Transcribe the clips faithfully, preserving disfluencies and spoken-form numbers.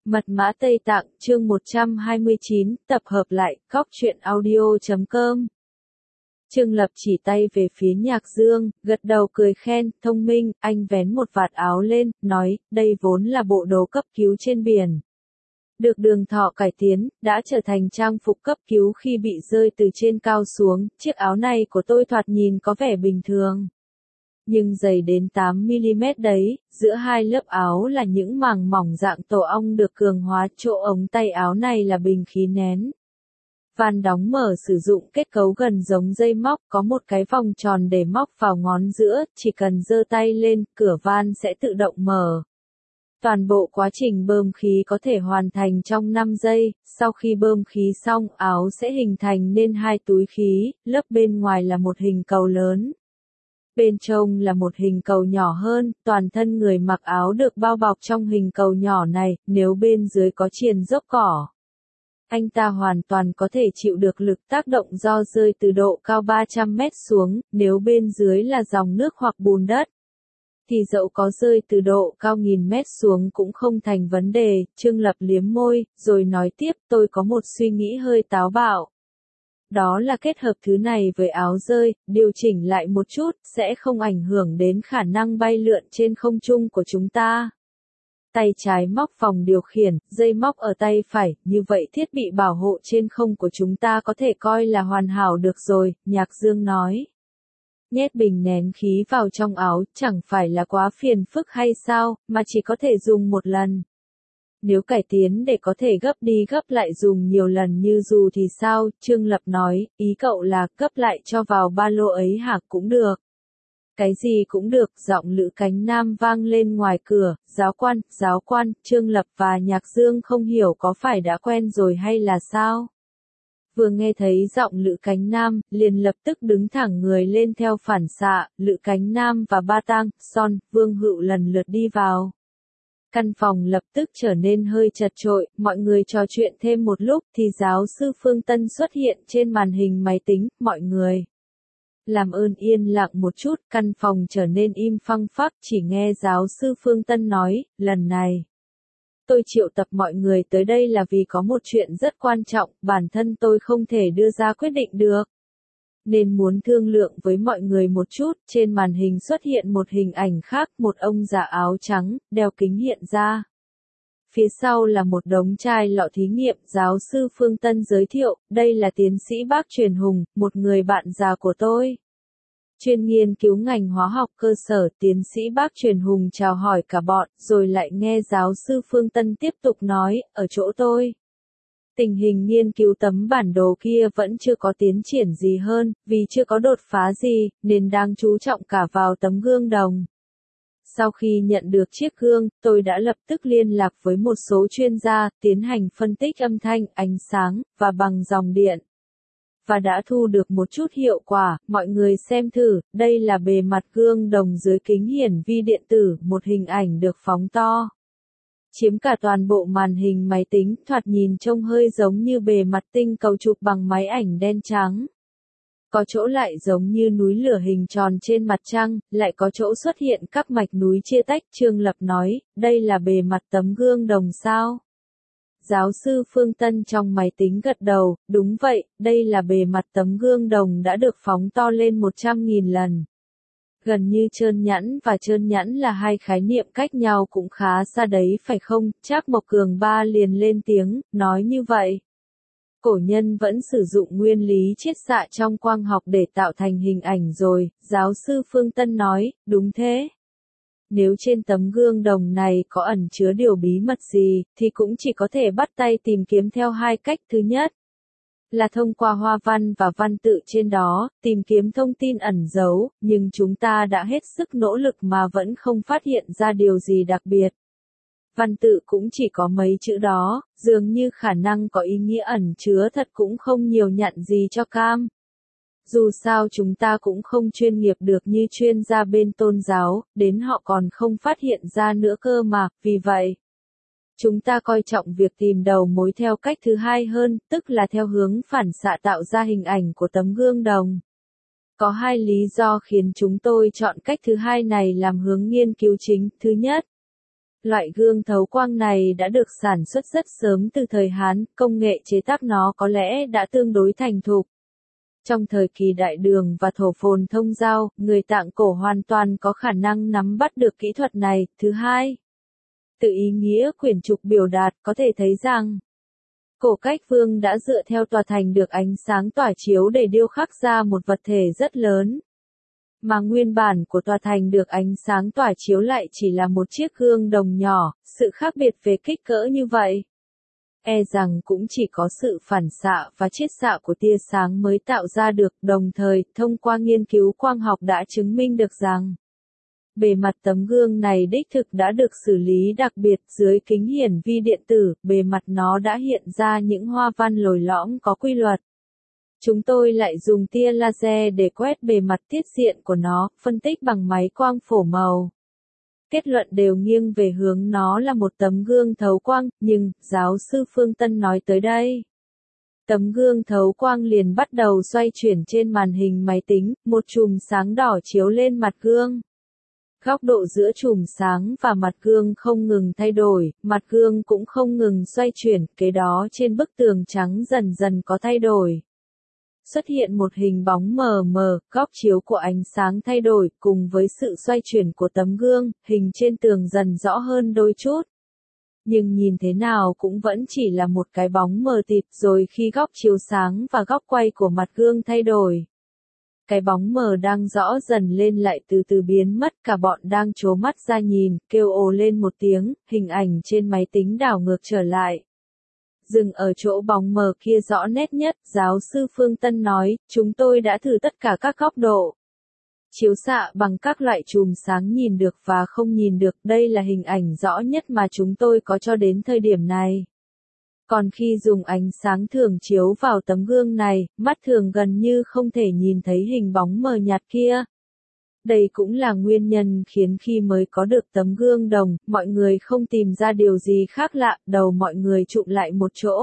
Mật mã Tây Tạng, chương một trăm hai mươi chín, tập hợp lại, góc truyện audio chấm com. Trương Lập chỉ tay về phía Nhạc Dương, gật đầu cười khen, thông minh, anh vén một vạt áo lên, nói, đây vốn là bộ đồ cấp cứu trên biển. Được Đường Thọ cải tiến, đã trở thành trang phục cấp cứu khi bị rơi từ trên cao xuống, chiếc áo này của tôi thoạt nhìn có vẻ bình thường. Nhưng dày đến tám mi-li-mét đấy, giữa hai lớp áo là những màng mỏng dạng tổ ong được cường hóa, chỗ ống tay áo này là bình khí nén. Van đóng mở sử dụng kết cấu gần giống dây móc, có một cái vòng tròn để móc vào ngón giữa, chỉ cần giơ tay lên, cửa van sẽ tự động mở. Toàn bộ quá trình bơm khí có thể hoàn thành trong năm giây, sau khi bơm khí xong, áo sẽ hình thành nên hai túi khí, lớp bên ngoài là một hình cầu lớn. Bên trong là một hình cầu nhỏ hơn, toàn thân người mặc áo được bao bọc trong hình cầu nhỏ này, nếu bên dưới có triền dốc cỏ. Anh ta hoàn toàn có thể chịu được lực tác động do rơi từ độ cao ba trăm mét xuống, nếu bên dưới là dòng nước hoặc bùn đất. Thì dẫu có rơi từ độ cao nghìn mét xuống cũng không thành vấn đề. Trương Lập liếm môi, rồi nói tiếp, tôi có một suy nghĩ hơi táo bạo. Đó là kết hợp thứ này với áo rơi, điều chỉnh lại một chút, sẽ không ảnh hưởng đến khả năng bay lượn trên không trung của chúng ta. Tay trái móc phòng điều khiển, dây móc ở tay phải, như vậy thiết bị bảo hộ trên không của chúng ta có thể coi là hoàn hảo được rồi, Nhạc Dương nói. Nhét bình nén khí vào trong áo, chẳng phải là quá phiền phức hay sao, mà chỉ có thể dùng một lần. Nếu cải tiến để có thể gấp đi gấp lại dùng nhiều lần như dù thì sao, Trương Lập nói, ý cậu là gấp lại cho vào ba lô ấy hả, cũng được. Cái gì cũng được, giọng Lữ Cánh Nam vang lên ngoài cửa, giáo quan, giáo quan, Trương Lập và Nhạc Dương không hiểu có phải đã quen rồi hay là sao. Vừa nghe thấy giọng Lữ Cánh Nam, liền lập tức đứng thẳng người lên theo phản xạ, Lữ Cánh Nam và Ba Tang, Son, Vương Hựu lần lượt đi vào. Căn phòng lập tức trở nên hơi chật chội, mọi người trò chuyện thêm một lúc thì giáo sư Phương Tân xuất hiện trên màn hình máy tính, mọi người. Làm ơn yên lặng một chút, căn phòng trở nên im phăng phắc, chỉ nghe giáo sư Phương Tân nói, lần này. Tôi triệu tập mọi người tới đây là vì có một chuyện rất quan trọng, bản thân tôi không thể đưa ra quyết định được. Nên muốn thương lượng với mọi người một chút, trên màn hình xuất hiện một hình ảnh khác, một ông già áo trắng, đeo kính hiện ra. Phía sau là một đống chai lọ thí nghiệm, giáo sư Phương Tân giới thiệu, đây là tiến sĩ Bác Truyền Hùng, một người bạn già của tôi. Chuyên nghiên cứu ngành hóa học cơ sở, tiến sĩ Bác Truyền Hùng chào hỏi cả bọn, rồi lại nghe giáo sư Phương Tân tiếp tục nói, ở chỗ tôi. Tình hình nghiên cứu tấm bản đồ kia vẫn chưa có tiến triển gì hơn, vì chưa có đột phá gì, nên đang chú trọng cả vào tấm gương đồng. Sau khi nhận được chiếc gương, tôi đã lập tức liên lạc với một số chuyên gia, tiến hành phân tích âm thanh, ánh sáng, và bằng dòng điện. Và đã thu được một chút hiệu quả, mọi người xem thử, đây là bề mặt gương đồng dưới kính hiển vi điện tử, một hình ảnh được phóng to. Chiếm cả toàn bộ màn hình máy tính, thoạt nhìn trông hơi giống như bề mặt tinh cầu chụp bằng máy ảnh đen trắng. Có chỗ lại giống như núi lửa hình tròn trên mặt trăng, lại có chỗ xuất hiện các mạch núi chia tách. Trương Lập nói, đây là bề mặt tấm gương đồng sao? Giáo sư Phương Tân trong máy tính gật đầu, đúng vậy, đây là bề mặt tấm gương đồng đã được phóng to lên một trăm nghìn lần. Gần như trơn nhẵn và trơn nhẵn là hai khái niệm cách nhau cũng khá xa đấy phải không? Trác Mộc Cường Ba liền lên tiếng, nói như vậy. Cổ nhân vẫn sử dụng nguyên lý chiết xạ trong quang học để tạo thành hình ảnh rồi, giáo sư Phương Tân nói, đúng thế. Nếu trên tấm gương đồng này có ẩn chứa điều bí mật gì, thì cũng chỉ có thể bắt tay tìm kiếm theo hai cách. Thứ nhất, là thông qua hoa văn và văn tự trên đó, tìm kiếm thông tin ẩn giấu, nhưng chúng ta đã hết sức nỗ lực mà vẫn không phát hiện ra điều gì đặc biệt. Văn tự cũng chỉ có mấy chữ đó, dường như khả năng có ý nghĩa ẩn chứa thật cũng không nhiều nhận gì cho cam. Dù sao chúng ta cũng không chuyên nghiệp được như chuyên gia bên tôn giáo, đến họ còn không phát hiện ra nữa cơ mà, vì vậy. Chúng ta coi trọng việc tìm đầu mối theo cách thứ hai hơn, tức là theo hướng phản xạ tạo ra hình ảnh của tấm gương đồng. Có hai lý do khiến chúng tôi chọn cách thứ hai này làm hướng nghiên cứu chính. Thứ nhất, Loại gương thấu quang này đã được sản xuất rất sớm từ thời Hán, công nghệ chế tác nó có lẽ đã tương đối thành thục. Trong thời kỳ Đại Đường và Thổ Phồn thông giao, người Tạng cổ hoàn toàn có khả năng nắm bắt được kỹ thuật này. Thứ hai, từ ý nghĩa quyển trục biểu đạt có thể thấy rằng, Cổ Cách Vương đã dựa theo tòa thành được ánh sáng tỏa chiếu để điêu khắc ra một vật thể rất lớn. Mà nguyên bản của tòa thành được ánh sáng tỏa chiếu lại chỉ là một chiếc gương đồng nhỏ, sự khác biệt về kích cỡ như vậy. E rằng cũng chỉ có sự phản xạ và chiết xạ của tia sáng mới tạo ra được, đồng thời, thông qua nghiên cứu quang học đã chứng minh được rằng, bề mặt tấm gương này đích thực đã được xử lý đặc biệt dưới kính hiển vi điện tử, bề mặt nó đã hiện ra những hoa văn lồi lõm có quy luật. Chúng tôi lại dùng tia laser để quét bề mặt tiết diện của nó, phân tích bằng máy quang phổ màu. Kết luận đều nghiêng về hướng nó là một tấm gương thấu quang, nhưng, giáo sư Phương Tân nói tới đây. Tấm gương thấu quang liền bắt đầu xoay chuyển trên màn hình máy tính, một chùm sáng đỏ chiếu lên mặt gương. Góc độ giữa chùm sáng và mặt gương không ngừng thay đổi, mặt gương cũng không ngừng xoay chuyển, kế đó trên bức tường trắng dần dần có thay đổi. Xuất hiện một hình bóng mờ mờ, góc chiếu của ánh sáng thay đổi, cùng với sự xoay chuyển của tấm gương, hình trên tường dần rõ hơn đôi chút. Nhưng nhìn thế nào cũng vẫn chỉ là một cái bóng mờ tịt, rồi khi góc chiếu sáng và góc quay của mặt gương thay đổi. Cái bóng mờ đang rõ dần lên lại từ từ biến mất, cả bọn đang trố mắt ra nhìn, kêu ồ lên một tiếng, hình ảnh trên máy tính đảo ngược trở lại. Dừng ở chỗ bóng mờ kia rõ nét nhất, giáo sư Phương Tân nói, chúng tôi đã thử tất cả các góc độ. Chiếu xạ bằng các loại chùm sáng nhìn được và không nhìn được, đây là hình ảnh rõ nhất mà chúng tôi có cho đến thời điểm này. Còn khi dùng ánh sáng thường chiếu vào tấm gương này, mắt thường gần như không thể nhìn thấy hình bóng mờ nhạt kia. Đây cũng là nguyên nhân khiến khi mới có được tấm gương đồng, mọi người không tìm ra điều gì khác lạ, đầu mọi người trụm lại một chỗ.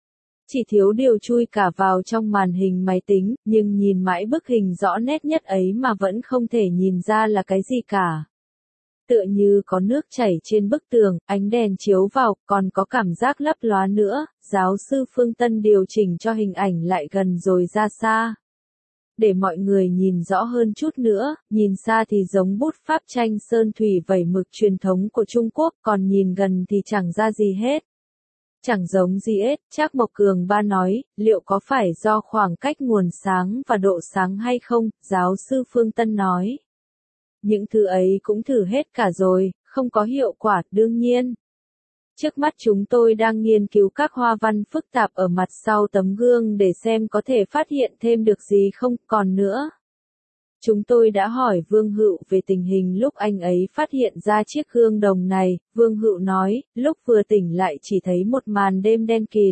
Chỉ thiếu điều chui cả vào trong màn hình máy tính, nhưng nhìn mãi bức hình rõ nét nhất ấy mà vẫn không thể nhìn ra là cái gì cả. Tựa như có nước chảy trên bức tường, ánh đèn chiếu vào, còn có cảm giác lấp lóa nữa, giáo sư Phương Tân điều chỉnh cho hình ảnh lại gần rồi ra xa. Để mọi người nhìn rõ hơn chút nữa, nhìn xa thì giống bút pháp tranh sơn thủy vẩy mực truyền thống của Trung Quốc, còn nhìn gần thì chẳng ra gì hết. Chẳng giống gì hết, Trác Mộc Cường Ba nói, liệu có phải do khoảng cách nguồn sáng và độ sáng hay không, giáo sư Phương Tân nói. Những thứ ấy cũng thử hết cả rồi, không có hiệu quả, đương nhiên. Trước mắt chúng tôi đang nghiên cứu các hoa văn phức tạp ở mặt sau tấm gương để xem có thể phát hiện thêm được gì không, còn nữa. Chúng tôi đã hỏi Vương Hựu về tình hình lúc anh ấy phát hiện ra chiếc gương đồng này, Vương Hựu nói, lúc vừa tỉnh lại chỉ thấy một màn đêm đen kịt.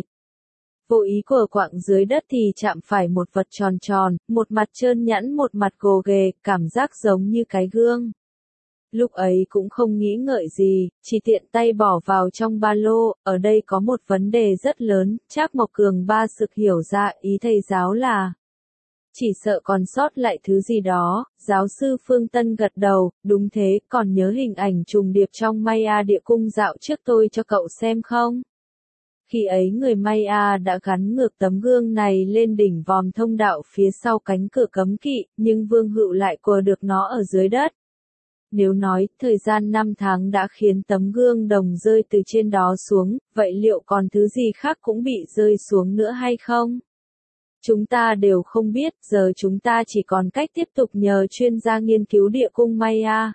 Vô ý của quạng dưới đất thì chạm phải một vật tròn tròn, một mặt trơn nhẵn một mặt gồ ghề, cảm giác giống như cái gương. Lúc ấy cũng không nghĩ ngợi gì, chỉ tiện tay bỏ vào trong ba lô, ở đây có một vấn đề rất lớn, Trác Mộc Cường Ba sực hiểu ra, ý thầy giáo là chỉ sợ còn sót lại thứ gì đó, giáo sư Phương Tân gật đầu, đúng thế, còn nhớ hình ảnh trùng điệp trong Maya địa cung dạo trước tôi cho cậu xem không? Khi ấy người Maya đã gắn ngược tấm gương này lên đỉnh vòm thông đạo phía sau cánh cửa cấm kỵ, nhưng Vương Hựu lại quờ được nó ở dưới đất. Nếu nói, thời gian năm tháng đã khiến tấm gương đồng rơi từ trên đó xuống, vậy liệu còn thứ gì khác cũng bị rơi xuống nữa hay không? Chúng ta đều không biết, giờ chúng ta chỉ còn cách tiếp tục nhờ chuyên gia nghiên cứu địa cung Maya.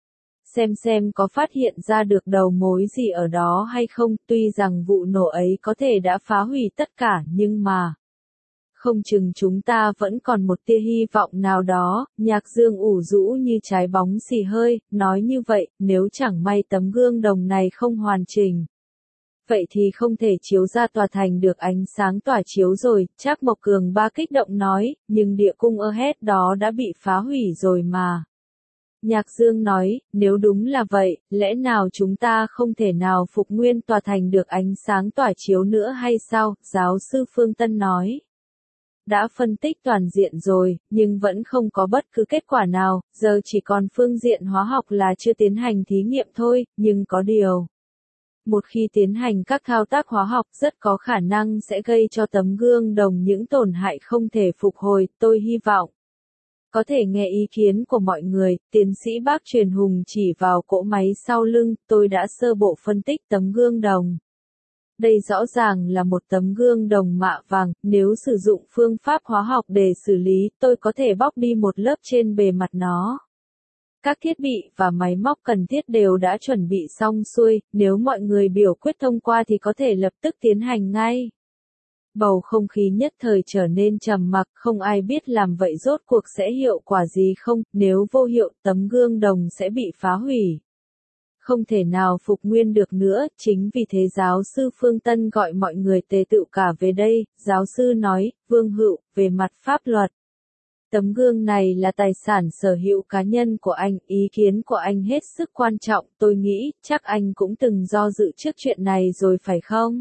Xem xem có phát hiện ra được đầu mối gì ở đó hay không, tuy rằng vụ nổ ấy có thể đã phá hủy tất cả, nhưng mà không chừng chúng ta vẫn còn một tia hy vọng nào đó, Nhạc Dương ủ rũ như trái bóng xì hơi, nói như vậy, nếu chẳng may tấm gương đồng này không hoàn chỉnh. Vậy thì không thể chiếu ra tòa thành được ánh sáng tỏa chiếu rồi, Trác Mộc Cường Ba kích động nói, nhưng địa cung Ahed đó đã bị phá hủy rồi mà. Nhạc Dương nói, nếu đúng là vậy, lẽ nào chúng ta không thể nào phục nguyên tòa thành được ánh sáng tỏa chiếu nữa hay sao, giáo sư Phương Tân nói. Đã phân tích toàn diện rồi, nhưng vẫn không có bất cứ kết quả nào, giờ chỉ còn phương diện hóa học là chưa tiến hành thí nghiệm thôi, nhưng có điều. Một khi tiến hành các thao tác hóa học rất có khả năng sẽ gây cho tấm gương đồng những tổn hại không thể phục hồi, tôi hy vọng. Có thể nghe ý kiến của mọi người, tiến sĩ Bác Truyền Hùng chỉ vào cỗ máy sau lưng, tôi đã sơ bộ phân tích tấm gương đồng. Đây rõ ràng là một tấm gương đồng mạ vàng, nếu sử dụng phương pháp hóa học để xử lý, tôi có thể bóc đi một lớp trên bề mặt nó. Các thiết bị và máy móc cần thiết đều đã chuẩn bị xong xuôi, nếu mọi người biểu quyết thông qua thì có thể lập tức tiến hành ngay. Bầu không khí nhất thời trở nên trầm mặc, không ai biết làm vậy rốt cuộc sẽ hiệu quả gì không, nếu vô hiệu tấm gương đồng sẽ bị phá hủy. Không thể nào phục nguyên được nữa, chính vì thế giáo sư Phương Tân gọi mọi người tề tựu cả về đây, giáo sư nói, Vương Hữu, về mặt pháp luật. Tấm gương này là tài sản sở hữu cá nhân của anh, ý kiến của anh hết sức quan trọng, tôi nghĩ, chắc anh cũng từng do dự trước chuyện này rồi phải không?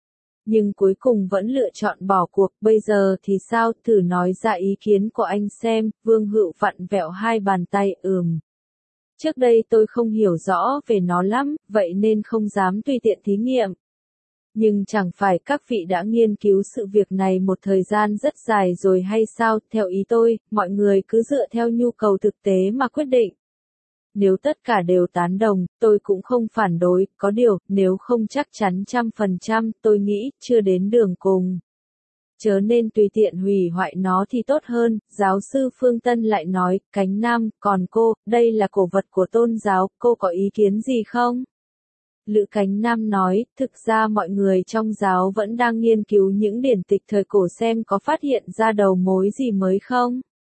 Nhưng cuối cùng vẫn lựa chọn bỏ cuộc, bây giờ thì sao, thử nói ra ý kiến của anh xem, Vương Hữu vặn vẹo hai bàn tay, ừm. Trước đây tôi không hiểu rõ về nó lắm, vậy nên không dám tùy tiện thí nghiệm. Nhưng chẳng phải các vị đã nghiên cứu sự việc này một thời gian rất dài rồi hay sao, theo ý tôi, mọi người cứ dựa theo nhu cầu thực tế mà quyết định. Nếu tất cả đều tán đồng, tôi cũng không phản đối, có điều, nếu không chắc chắn trăm phần trăm, tôi nghĩ, chưa đến đường cùng. Chớ nên tùy tiện hủy hoại nó thì tốt hơn, giáo sư Phương Tân lại nói, Cánh Nam, còn cô, đây là cổ vật của tôn giáo, cô có ý kiến gì không? Lữ Cánh Nam nói, thực ra mọi người trong giáo vẫn đang nghiên cứu những điển tịch thời cổ xem có phát hiện ra đầu mối gì mới không?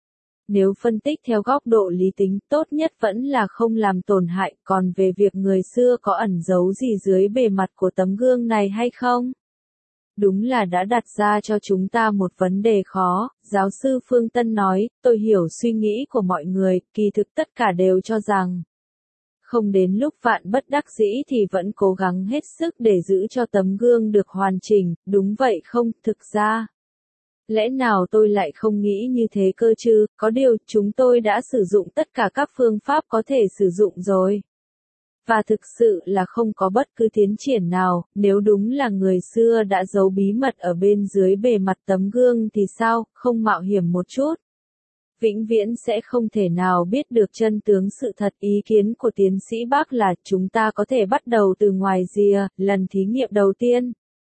Nếu phân tích theo góc độ lý tính, tốt nhất vẫn là không làm tổn hại, còn về việc người xưa có ẩn giấu gì dưới bề mặt của tấm gương này hay không? Đúng là đã đặt ra cho chúng ta một vấn đề khó, giáo sư Phương Tân nói, tôi hiểu suy nghĩ của mọi người, kỳ thực tất cả đều cho rằng. Không đến lúc vạn bất đắc dĩ thì vẫn cố gắng hết sức để giữ cho tấm gương được hoàn chỉnh, đúng vậy không, thực ra. Lẽ nào tôi lại không nghĩ như thế cơ chứ, có điều chúng tôi đã sử dụng tất cả các phương pháp có thể sử dụng rồi. Và thực sự là không có bất cứ tiến triển nào, nếu đúng là người xưa đã giấu bí mật ở bên dưới bề mặt tấm gương thì sao, không mạo hiểm một chút. Vĩnh viễn sẽ không thể nào biết được chân tướng sự thật. Ý kiến của tiến sĩ Bác là chúng ta có thể bắt đầu từ ngoài rìa, lần thí nghiệm đầu tiên.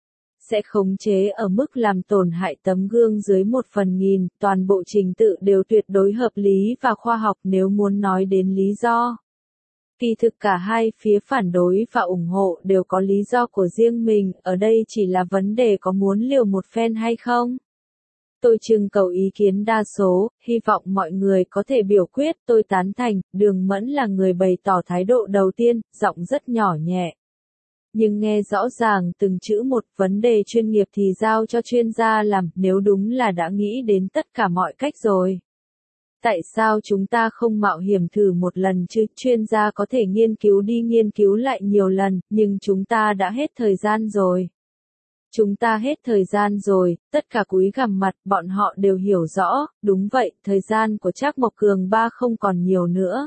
Sẽ khống chế ở mức làm tổn hại tấm gương dưới một phần nghìn, toàn bộ trình tự đều tuyệt đối hợp lý và khoa học nếu muốn nói đến lý do. Kỳ thực cả hai phía phản đối và ủng hộ đều có lý do của riêng mình, ở đây chỉ là vấn đề có muốn liều một phen hay không. Tôi trưng cầu ý kiến đa số, hy vọng mọi người có thể biểu quyết, tôi tán thành, Đường Mẫn là người bày tỏ thái độ đầu tiên, giọng rất nhỏ nhẹ. Nhưng nghe rõ ràng từng chữ một, vấn đề chuyên nghiệp thì giao cho chuyên gia làm, nếu đúng là đã nghĩ đến tất cả mọi cách rồi. Tại sao chúng ta không mạo hiểm thử một lần chứ, chuyên gia có thể nghiên cứu đi nghiên cứu lại nhiều lần, nhưng chúng ta đã hết thời gian rồi. Chúng ta hết thời gian rồi, tất cả cúi gằm mặt, bọn họ đều hiểu rõ, đúng vậy, thời gian của Trác Mộc Cường ba không còn nhiều nữa.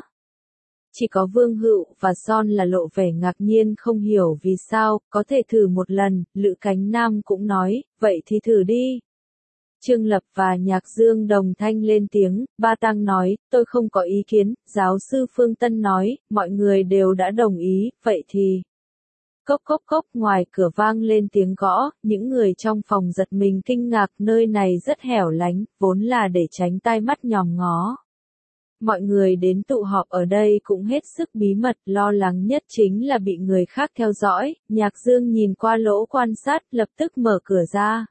Chỉ có Vương Hữu và Son là lộ vẻ ngạc nhiên không hiểu vì sao, có thể thử một lần, Lữ Cánh Nam cũng nói, vậy thì thử đi. Trương Lập và Nhạc Dương đồng thanh lên tiếng, Ba Tăng nói, tôi không có ý kiến, giáo sư Phương Tân nói, mọi người đều đã đồng ý, vậy thì. Cốc cốc cốc, ngoài cửa vang lên tiếng gõ, những người trong phòng giật mình kinh ngạc, nơi này rất hẻo lánh, vốn là để tránh tai mắt nhòm ngó. Mọi người đến tụ họp ở đây cũng hết sức bí mật, lo lắng nhất chính là bị người khác theo dõi, Nhạc Dương nhìn qua lỗ quan sát, lập tức mở cửa ra.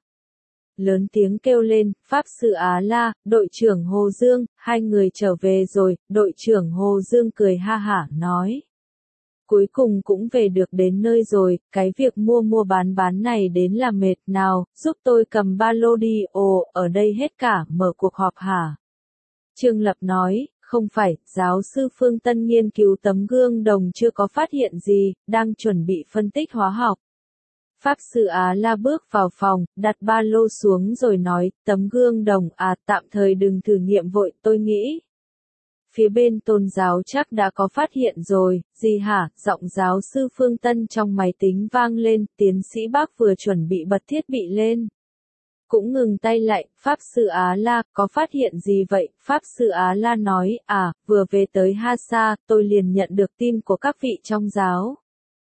Lớn tiếng kêu lên, Pháp Sư Á La, đội trưởng Hồ Dương, hai người trở về rồi, đội trưởng Hồ Dương cười ha hả, nói. Cuối cùng cũng về được đến nơi rồi, cái việc mua mua bán bán này đến là mệt nào, giúp tôi cầm ba lô đi, ồ, ở đây hết cả, mở cuộc họp hả? Trương Lập nói, không phải, giáo sư Phương Tân nghiên cứu tấm gương đồng chưa có phát hiện gì, đang chuẩn bị phân tích hóa học. Pháp Sư Á La bước vào phòng, đặt ba lô xuống rồi nói, tấm gương đồng à, tạm thời đừng thử nghiệm vội, tôi nghĩ. Phía bên tôn giáo chắc đã có phát hiện rồi, gì hả, giọng giáo sư Phương Tân trong máy tính vang lên, tiến sĩ Bác vừa chuẩn bị bật thiết bị lên. Cũng ngừng tay lại, Pháp Sư Á La, có phát hiện gì vậy? Pháp Sư Á La nói, à, vừa về tới Hasa, tôi liền nhận được tin của các vị trong giáo.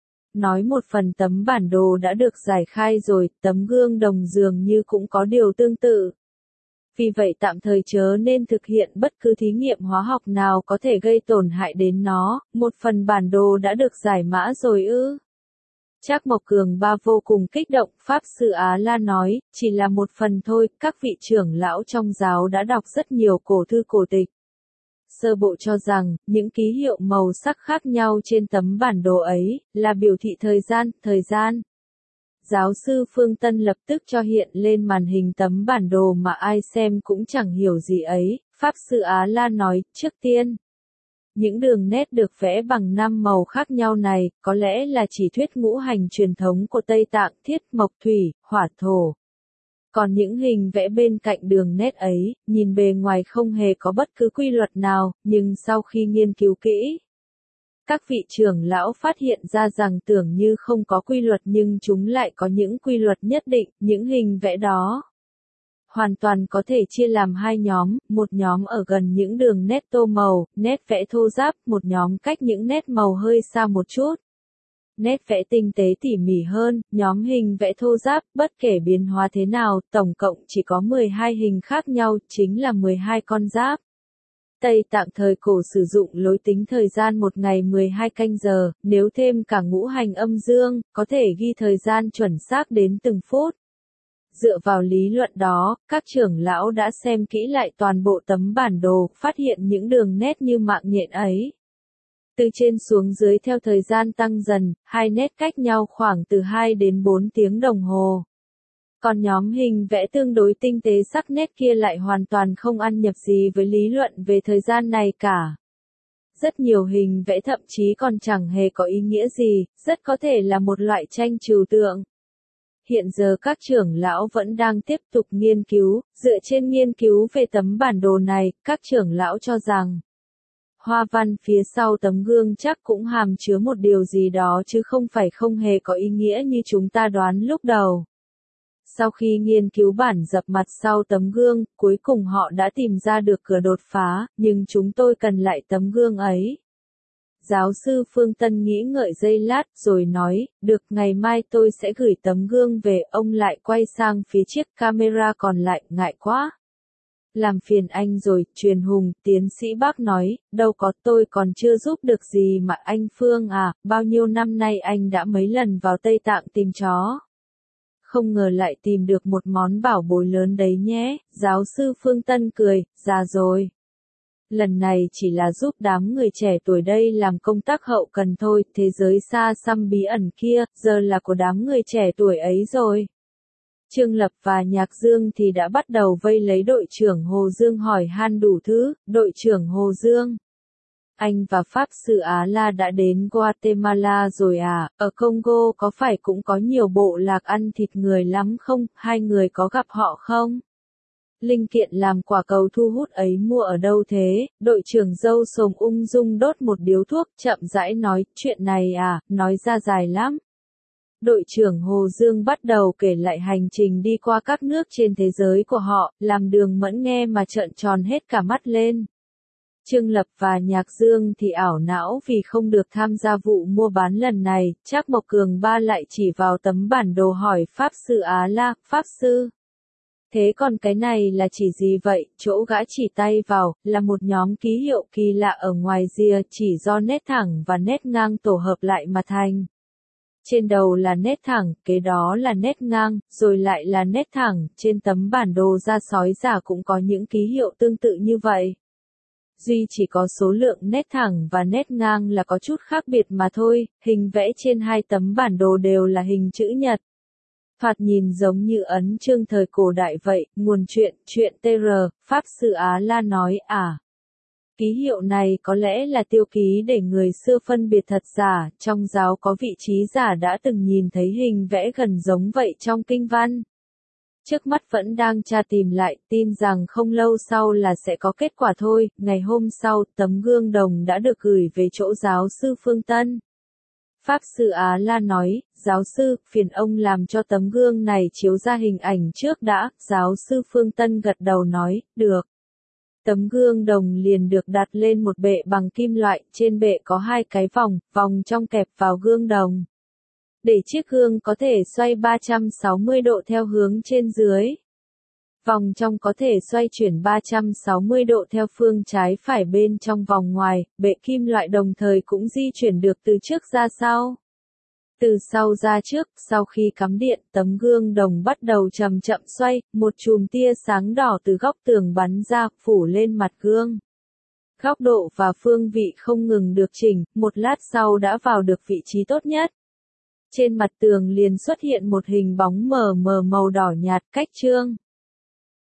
Nói một phần tấm bản đồ đã được giải khai rồi, tấm gương đồng dường như cũng có điều tương tự. Vì vậy tạm thời chớ nên thực hiện bất cứ thí nghiệm hóa học nào có thể gây tổn hại đến nó, một phần bản đồ đã được giải mã rồi ư. Trác Mộc Cường Ba vô cùng kích động, Pháp Sư Á La nói, chỉ là một phần thôi, các vị trưởng lão trong giáo đã đọc rất nhiều cổ thư cổ tịch. Sơ bộ cho rằng, những ký hiệu màu sắc khác nhau trên tấm bản đồ ấy, là biểu thị thời gian, thời gian. Giáo sư Phương Tân lập tức cho hiện lên màn hình tấm bản đồ mà ai xem cũng chẳng hiểu gì ấy, Pháp Sư Á La nói, trước tiên. Những đường nét được vẽ bằng năm màu khác nhau này, có lẽ là chỉ thuyết ngũ hành truyền thống của Tây Tạng thiết mộc thủy, hỏa thổ. Còn những hình vẽ bên cạnh đường nét ấy, nhìn bề ngoài không hề có bất cứ quy luật nào, nhưng sau khi nghiên cứu kỹ, các vị trưởng lão phát hiện ra rằng tưởng như không có quy luật nhưng chúng lại có những quy luật nhất định, những hình vẽ đó hoàn toàn có thể chia làm hai nhóm, một nhóm ở gần những đường nét tô màu, nét vẽ thô ráp, một nhóm cách những nét màu hơi xa một chút. Nét vẽ tinh tế tỉ mỉ hơn, nhóm hình vẽ thô ráp, bất kể biến hóa thế nào, tổng cộng chỉ có mười hai hình khác nhau, chính là mười hai con giáp. Tây Tạng thời cổ sử dụng lối tính thời gian một ngày mười hai canh giờ, nếu thêm cả ngũ hành âm dương, có thể ghi thời gian chuẩn xác đến từng phút. Dựa vào lý luận đó, các trưởng lão đã xem kỹ lại toàn bộ tấm bản đồ, phát hiện những đường nét như mạng nhện ấy. Từ trên xuống dưới theo thời gian tăng dần, hai nét cách nhau khoảng từ hai đến bốn tiếng đồng hồ. Còn nhóm hình vẽ tương đối tinh tế sắc nét kia lại hoàn toàn không ăn nhập gì với lý luận về thời gian này cả. Rất nhiều hình vẽ thậm chí còn chẳng hề có ý nghĩa gì, rất có thể là một loại tranh trừu tượng. Hiện giờ các trưởng lão vẫn đang tiếp tục nghiên cứu, dựa trên nghiên cứu về tấm bản đồ này, các trưởng lão cho rằng hoa văn phía sau tấm gương chắc cũng hàm chứa một điều gì đó chứ không phải không hề có ý nghĩa như chúng ta đoán lúc đầu. Sau khi nghiên cứu bản dập mặt sau tấm gương, cuối cùng họ đã tìm ra được cửa đột phá, nhưng chúng tôi cần lại tấm gương ấy. Giáo sư Phương Tân nghĩ ngợi giây lát rồi nói, được ngày mai tôi sẽ gửi tấm gương về, ông lại quay sang phía chiếc camera còn lại, ngại quá. Làm phiền anh rồi, truyền hùng, tiến sĩ Bác nói, đâu có tôi còn chưa giúp được gì mà anh Phương à, bao nhiêu năm nay anh đã mấy lần vào Tây Tạng tìm chó. Không ngờ lại tìm được một món bảo bối lớn đấy nhé, giáo sư Phương Tân cười, già rồi. Lần này chỉ là giúp đám người trẻ tuổi đây làm công tác hậu cần thôi, thế giới xa xăm bí ẩn kia, giờ là của đám người trẻ tuổi ấy rồi. Trương Lập và Nhạc Dương thì đã bắt đầu vây lấy đội trưởng Hồ Dương hỏi han đủ thứ, đội trưởng Hồ Dương. Anh và Pháp Sư Á La đã đến Guatemala rồi à, ở Congo có phải cũng có nhiều bộ lạc ăn thịt người lắm không, hai người có gặp họ không? Linh kiện làm quả cầu thu hút ấy mua ở đâu thế? Đội trưởng dâu sồm ung dung đốt một điếu thuốc, chậm rãi nói, chuyện này à, nói ra dài lắm. Đội trưởng Hồ Dương bắt đầu kể lại hành trình đi qua các nước trên thế giới của họ, làm Đường Mẫn nghe mà trợn tròn hết cả mắt lên. Trương Lập và Nhạc Dương thì ảo não vì không được tham gia vụ mua bán lần này, Trác Mộc Cường Ba lại chỉ vào tấm bản đồ hỏi Pháp Sư Á La, Pháp Sư. Thế còn cái này là chỉ gì vậy? Chỗ gã chỉ tay vào, là một nhóm ký hiệu kỳ lạ ở ngoài rìa chỉ do nét thẳng và nét ngang tổ hợp lại mà thành. Trên đầu là nét thẳng, kế đó là nét ngang, rồi lại là nét thẳng, trên tấm bản đồ da sói giả cũng có những ký hiệu tương tự như vậy. Duy chỉ có số lượng nét thẳng và nét ngang là có chút khác biệt mà thôi, hình vẽ trên hai tấm bản đồ đều là hình chữ nhật. Thoạt nhìn giống như ấn chương thời cổ đại vậy, nguồn chuyện, chuyện tê rờ, Pháp Sư Á La nói, à. Ký hiệu này có lẽ là tiêu ký để người xưa phân biệt thật giả, trong giáo có vị trí giả đã từng nhìn thấy hình vẽ gần giống vậy trong kinh văn. Trước mắt vẫn đang tra tìm lại, tin rằng không lâu sau là sẽ có kết quả thôi. Ngày hôm sau, tấm gương đồng đã được gửi về chỗ giáo sư Phương Tân. Pháp sư Á La nói, giáo sư, phiền ông làm cho tấm gương này chiếu ra hình ảnh trước đã. Giáo sư Phương Tân gật đầu nói, được. Tấm gương đồng liền được đặt lên một bệ bằng kim loại, trên bệ có hai cái vòng, vòng trong kẹp vào gương đồng. Để chiếc gương có thể xoay ba trăm sáu mươi độ theo hướng trên dưới. Vòng trong có thể xoay chuyển ba trăm sáu mươi độ theo phương trái phải bên trong vòng ngoài, bệ kim loại đồng thời cũng di chuyển được từ trước ra sau. Từ sau ra trước, sau khi cắm điện, tấm gương đồng bắt đầu chậm chậm xoay, một chùm tia sáng đỏ từ góc tường bắn ra, phủ lên mặt gương. Góc độ và phương vị không ngừng được chỉnh, một lát sau đã vào được vị trí tốt nhất. Trên mặt tường liền xuất hiện một hình bóng mờ mờ màu đỏ nhạt, cách trương.